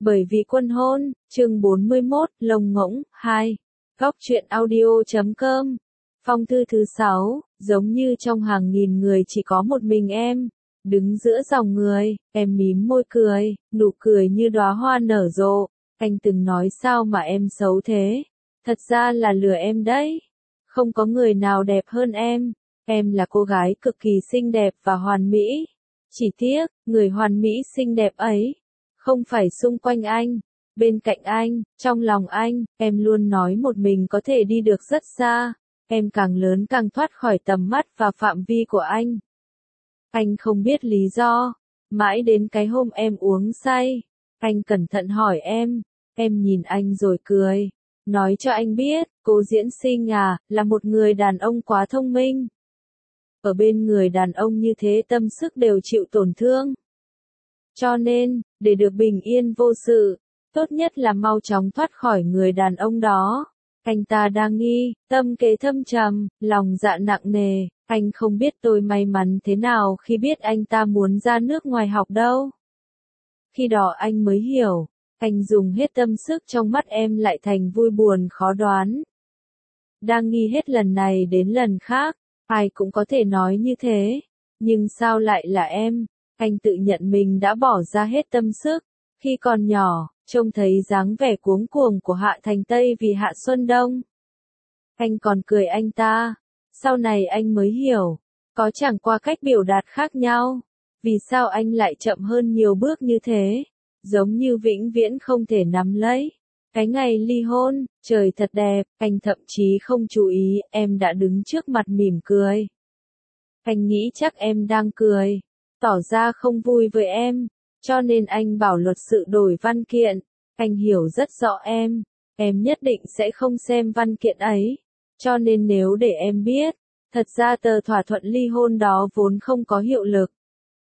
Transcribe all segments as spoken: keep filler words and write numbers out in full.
Bởi vì quân hôn, chương bốn mươi mốt, lồng ngỗng, hai. Góc truyện audio chấm com. Phong thư thứ sáu, giống như trong hàng nghìn người chỉ có một mình em. Đứng giữa dòng người, em mím môi cười, nụ cười như đóa hoa nở rộ. Anh từng nói sao mà em xấu thế. Thật ra là lừa em đấy. Không có người nào đẹp hơn em. Em là cô gái cực kỳ xinh đẹp và hoàn mỹ. Chỉ tiếc, người hoàn mỹ xinh đẹp ấy không phải xung quanh anh, bên cạnh anh, trong lòng anh. Em luôn nói một mình có thể đi được rất xa. Em càng lớn càng thoát khỏi tầm mắt và phạm vi của anh. Anh không biết lý do. Mãi đến cái hôm em uống say, anh cẩn thận hỏi em. Em nhìn anh rồi cười. Nói cho anh biết, cô diễn sinh à, là một người đàn ông quá thông minh. Ở bên người đàn ông như thế tâm sức đều chịu tổn thương. Cho nên, để được bình yên vô sự, tốt nhất là mau chóng thoát khỏi người đàn ông đó. Anh ta đang nghi, tâm kế thâm trầm, lòng dạ nặng nề. Anh không biết tôi may mắn thế nào khi biết anh ta muốn ra nước ngoài học đâu. Khi đó anh mới hiểu, anh dùng hết tâm sức trong mắt em lại thành vui buồn khó đoán. Đang nghi hết lần này đến lần khác, ai cũng có thể nói như thế. Nhưng sao lại là em? Anh tự nhận mình đã bỏ ra hết tâm sức. Khi còn nhỏ, trông thấy dáng vẻ cuống cuồng của Hạ Thành Tây vì Hạ Xuân Đông. Anh còn cười anh ta. Sau này anh mới hiểu, có chẳng qua cách biểu đạt khác nhau. Vì sao anh lại chậm hơn nhiều bước như thế? Giống như vĩnh viễn không thể nắm lấy. Cái ngày ly hôn, trời thật đẹp, anh thậm chí không chú ý, em đã đứng trước mặt mỉm cười. Anh nghĩ chắc em đang cười, tỏ ra không vui với em, cho nên anh bảo luật sự đổi văn kiện. Anh hiểu rất rõ em, em nhất định sẽ không xem văn kiện ấy, cho nên nếu để em biết, thật ra tờ thỏa thuận ly hôn đó vốn không có hiệu lực.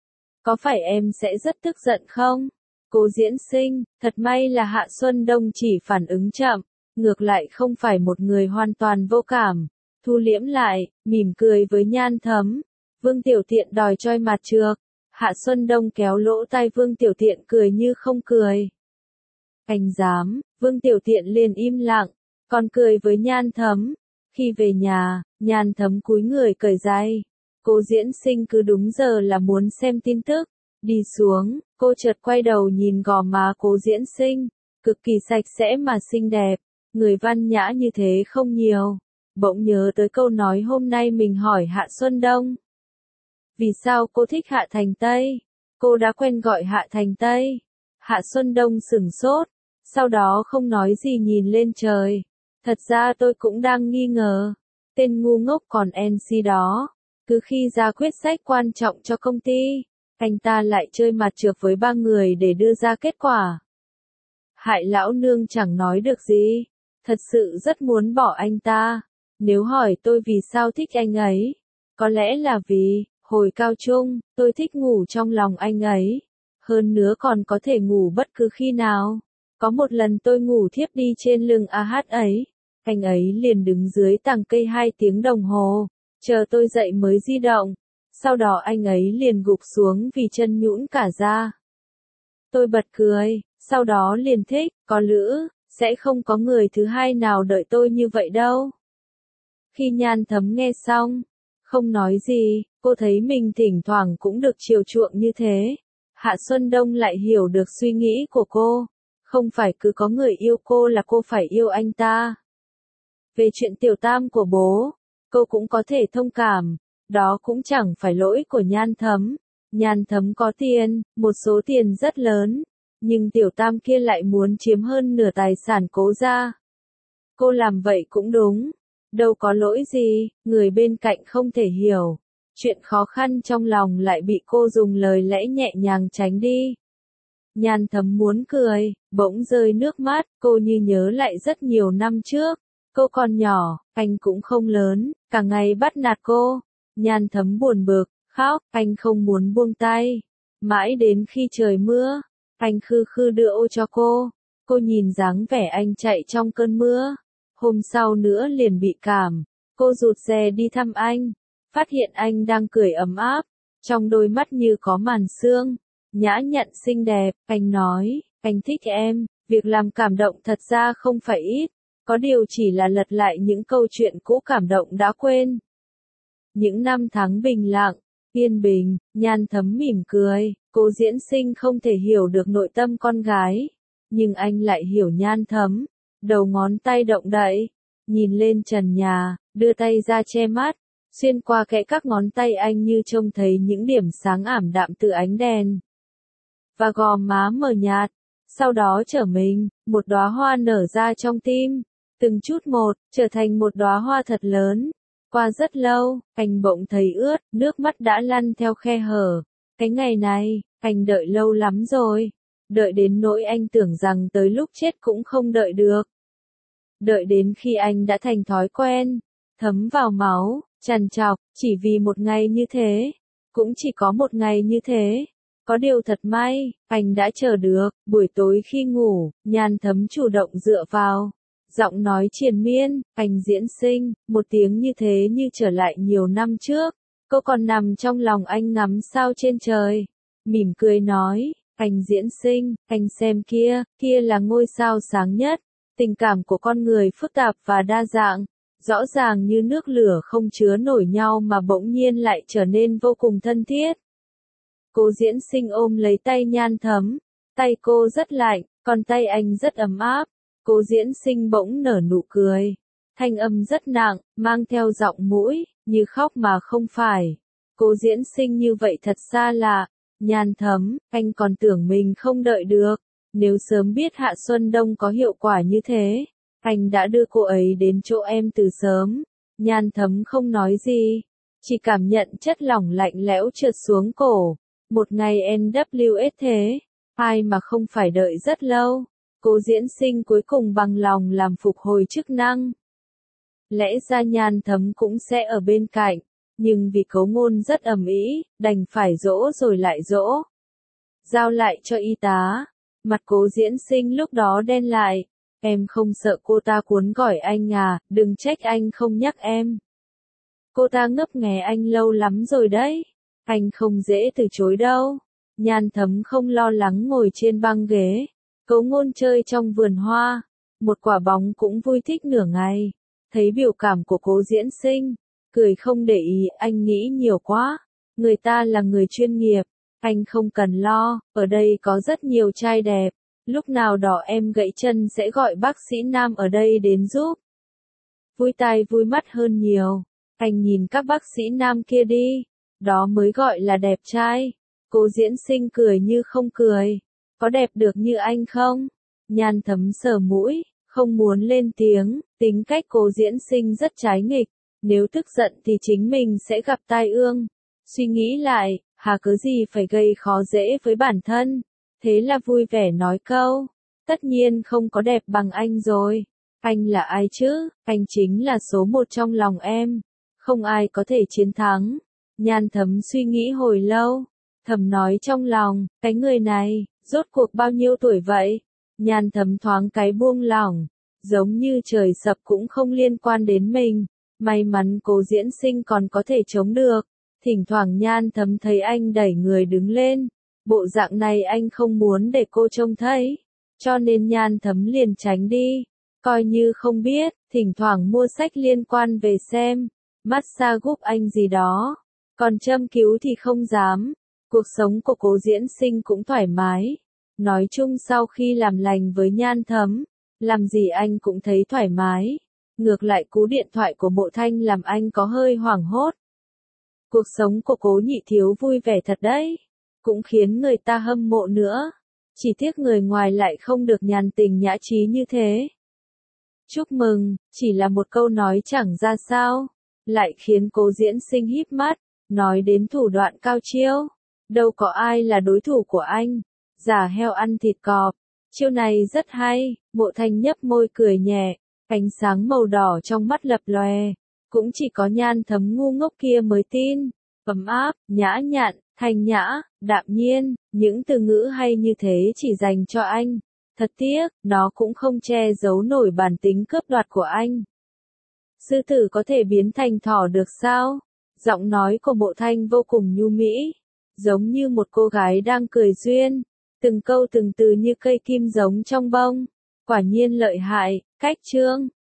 Có phải em sẽ rất tức giận không? Cô diễn sinh, thật may là Hạ Xuân Đông chỉ phản ứng chậm, ngược lại không phải một người hoàn toàn vô cảm. Thu liễm lại, mỉm cười với Nhan Thấm. Vương Tiểu Tiện đòi choi mặt trược. Hạ Xuân Đông kéo lỗ tai Vương Tiểu Tiện cười như không cười. Anh dám, Vương Tiểu Tiện liền im lặng, còn cười với Nhan Thấm. Khi về nhà, Nhan Thấm cúi người cởi giày. Cô diễn sinh cứ đúng giờ là muốn xem tin tức. Đi xuống, cô chợt quay đầu nhìn gò má cô diễn sinh, cực kỳ sạch sẽ mà xinh đẹp, người văn nhã như thế không nhiều. Bỗng nhớ tới câu nói hôm nay mình hỏi Hạ Xuân Đông. Vì sao cô thích Hạ Thành Tây? Cô đã quen gọi Hạ Thành Tây. Hạ Xuân Đông sửng sốt, sau đó không nói gì nhìn lên trời. Thật ra tôi cũng đang nghi ngờ, tên ngu ngốc còn en xê đó, cứ khi ra quyết sách quan trọng cho công ty, anh ta lại chơi mặt trược với ba người để đưa ra kết quả. Hại lão nương chẳng nói được gì, thật sự rất muốn bỏ anh ta. Nếu hỏi tôi vì sao thích anh ấy, có lẽ là vì, hồi cao trung, tôi thích ngủ trong lòng anh ấy. Hơn nữa còn có thể ngủ bất cứ khi nào. Có một lần tôi ngủ thiếp đi trên lưng a hát ấy, anh ấy liền đứng dưới tàng cây hai tiếng đồng hồ, chờ tôi dậy mới di động. Sau đó anh ấy liền gục xuống vì chân nhũn cả ra. Tôi bật cười, sau đó liền thích, có lữ, sẽ không có người thứ hai nào đợi tôi như vậy đâu. Khi Nhan Thấm nghe xong, không nói gì, cô thấy mình thỉnh thoảng cũng được chiều chuộng như thế. Hạ Xuân Đông lại hiểu được suy nghĩ của cô, không phải cứ có người yêu cô là cô phải yêu anh ta. Về chuyện tiểu tam của bố, cô cũng có thể thông cảm. Đó cũng chẳng phải lỗi của Nhan Thấm. Nhan Thấm có tiền, một số tiền rất lớn, nhưng tiểu tam kia lại muốn chiếm hơn nửa tài sản Cố gia. Cô làm vậy cũng đúng, đâu có lỗi gì, người bên cạnh không thể hiểu. Chuyện khó khăn trong lòng lại bị cô dùng lời lẽ nhẹ nhàng tránh đi. Nhan Thấm muốn cười, bỗng rơi nước mắt, cô như nhớ lại rất nhiều năm trước. Cô còn nhỏ, anh cũng không lớn, cả ngày bắt nạt cô. Nhan Thấm buồn bực, khóc, anh không muốn buông tay. Mãi đến khi trời mưa, anh khư khư đưa ô cho cô. Cô nhìn dáng vẻ anh chạy trong cơn mưa. Hôm sau nữa liền bị cảm. Cô rụt rè đi thăm anh. Phát hiện anh đang cười ấm áp. Trong đôi mắt như có màn sương. Nhã nhặn xinh đẹp, anh nói, anh thích em, việc làm cảm động thật ra không phải ít, có điều chỉ là lật lại những câu chuyện cũ cảm động đã quên. Những năm tháng bình lặng, yên bình, Nhan Thấm mỉm cười, Cố Diễn Sinh không thể hiểu được nội tâm con gái, nhưng anh lại hiểu Nhan Thấm, đầu ngón tay động đậy, nhìn lên trần nhà, đưa tay ra che mắt, xuyên qua kẽ các ngón tay anh như trông thấy những điểm sáng ảm đạm từ ánh đèn. Và gò má mờ nhạt, sau đó trở mình, một đóa hoa nở ra trong tim, từng chút một, trở thành một đóa hoa thật lớn. Qua rất lâu, anh bỗng thấy ướt, nước mắt đã lăn theo khe hở. Cái ngày này, anh đợi lâu lắm rồi. Đợi đến nỗi anh tưởng rằng tới lúc chết cũng không đợi được. Đợi đến khi anh đã thành thói quen, thấm vào máu, trằn trọc, chỉ vì một ngày như thế. Cũng chỉ có một ngày như thế. Có điều thật may, anh đã chờ được. Buổi tối khi ngủ, Nhan Thấm chủ động dựa vào. Giọng nói triền miên, anh Diễn Sinh, một tiếng như thế như trở lại nhiều năm trước. Cô còn nằm trong lòng anh ngắm sao trên trời. Mỉm cười nói, anh Diễn Sinh, anh xem kia, kia là ngôi sao sáng nhất. Tình cảm của con người phức tạp và đa dạng. Rõ ràng như nước lửa không chứa nổi nhau mà bỗng nhiên lại trở nên vô cùng thân thiết. Cố Diễn Sinh ôm lấy tay Nhan Thấm. Tay cô rất lạnh, còn tay anh rất ấm áp. Cố Diễn Sinh bỗng nở nụ cười. Thanh âm rất nặng, mang theo giọng mũi, như khóc mà không phải. Cố Diễn Sinh như vậy thật xa lạ. Nhan Thấm, anh còn tưởng mình không đợi được. Nếu sớm biết Hạ Xuân Đông có hiệu quả như thế, anh đã đưa cô ấy đến chỗ em từ sớm. Nhan Thấm không nói gì, chỉ cảm nhận chất lỏng lạnh lẽo trượt xuống cổ. Một ngày en vê ét thế, ai mà không phải đợi rất lâu. Cố Diễn Sinh cuối cùng bằng lòng làm phục hồi chức năng. Lẽ ra Nhan Thấm cũng sẽ ở bên cạnh, nhưng vì Cấu Ngôn rất ầm ĩ, đành phải dỗ rồi lại dỗ. Giao lại cho y tá. Mặt Cố Diễn Sinh lúc đó đen lại. Em không sợ cô ta cuốn gỏi anh à, đừng trách anh không nhắc em. Cô ta ngấp nghé anh lâu lắm rồi đấy. Anh không dễ từ chối đâu. Nhan Thấm không lo lắng ngồi trên băng ghế. Cấu Ngôn chơi trong vườn hoa. Một quả bóng cũng vui thích nửa ngày. Thấy biểu cảm của Cố Diễn Sinh. Cười không để ý, anh nghĩ nhiều quá. Người ta là người chuyên nghiệp. Anh không cần lo, ở đây có rất nhiều trai đẹp. Lúc nào đó em gãy chân sẽ gọi bác sĩ nam ở đây đến giúp. Vui tai vui mắt hơn nhiều. Anh nhìn các bác sĩ nam kia đi. Đó mới gọi là đẹp trai. Cố Diễn Sinh cười như không cười. Có đẹp được như anh không? Nhan Thấm sờ mũi, không muốn lên tiếng. Tính cách Cố Diễn Sinh rất trái nghịch. Nếu tức giận thì chính mình sẽ gặp tai ương. Suy nghĩ lại, hà cớ gì phải gây khó dễ với bản thân. Thế là vui vẻ nói câu. Tất nhiên không có đẹp bằng anh rồi. Anh là ai chứ? Anh chính là số một trong lòng em. Không ai có thể chiến thắng. Nhan Thấm suy nghĩ hồi lâu. Thầm nói trong lòng, cái người này, rốt cuộc bao nhiêu tuổi vậy? Nhan Thấm thoáng cái buông lỏng. Giống như trời sập cũng không liên quan đến mình. May mắn Cố Diễn Sinh còn có thể chống được. Thỉnh thoảng Nhan Thấm thấy anh đẩy người đứng lên. Bộ dạng này anh không muốn để cô trông thấy. Cho nên Nhan Thấm liền tránh đi. Coi như không biết, thỉnh thoảng mua sách liên quan về xem. Massage giúp anh gì đó. Còn châm cứu thì không dám. Cuộc sống của Cố Diễn Sinh cũng thoải mái. Nói chung sau khi làm lành với Nhan Thấm, làm gì anh cũng thấy thoải mái. Ngược lại cú điện thoại của Mộ Thanh làm anh có hơi hoảng hốt. Cuộc sống của Cố nhị thiếu vui vẻ thật đấy. Cũng khiến người ta hâm mộ nữa. Chỉ tiếc người ngoài lại không được nhàn tình nhã trí như thế. Chúc mừng, chỉ là một câu nói chẳng ra sao. Lại khiến Cố Diễn Sinh híp mắt. Nói đến thủ đoạn cao chiêu. Đâu có ai là đối thủ của anh. Giả heo ăn thịt cọp. Chiêu này rất hay. Mộ Thanh nhấp môi cười nhẹ. Ánh sáng màu đỏ trong mắt lập lòe. Cũng chỉ có Nhan Thấm ngu ngốc kia mới tin. Ấm áp, nhã nhặn, thanh nhã, đạm nhiên. Những từ ngữ hay như thế chỉ dành cho anh. Thật tiếc, nó cũng không che giấu nổi bản tính cướp đoạt của anh. Sư tử có thể biến thành thỏ được sao? Giọng nói của Mộ Thanh vô cùng nhu mỹ. Giống như một cô gái đang cười duyên. Từng câu từng từ như cây kim giống trong bông. Quả nhiên lợi hại, cách chương.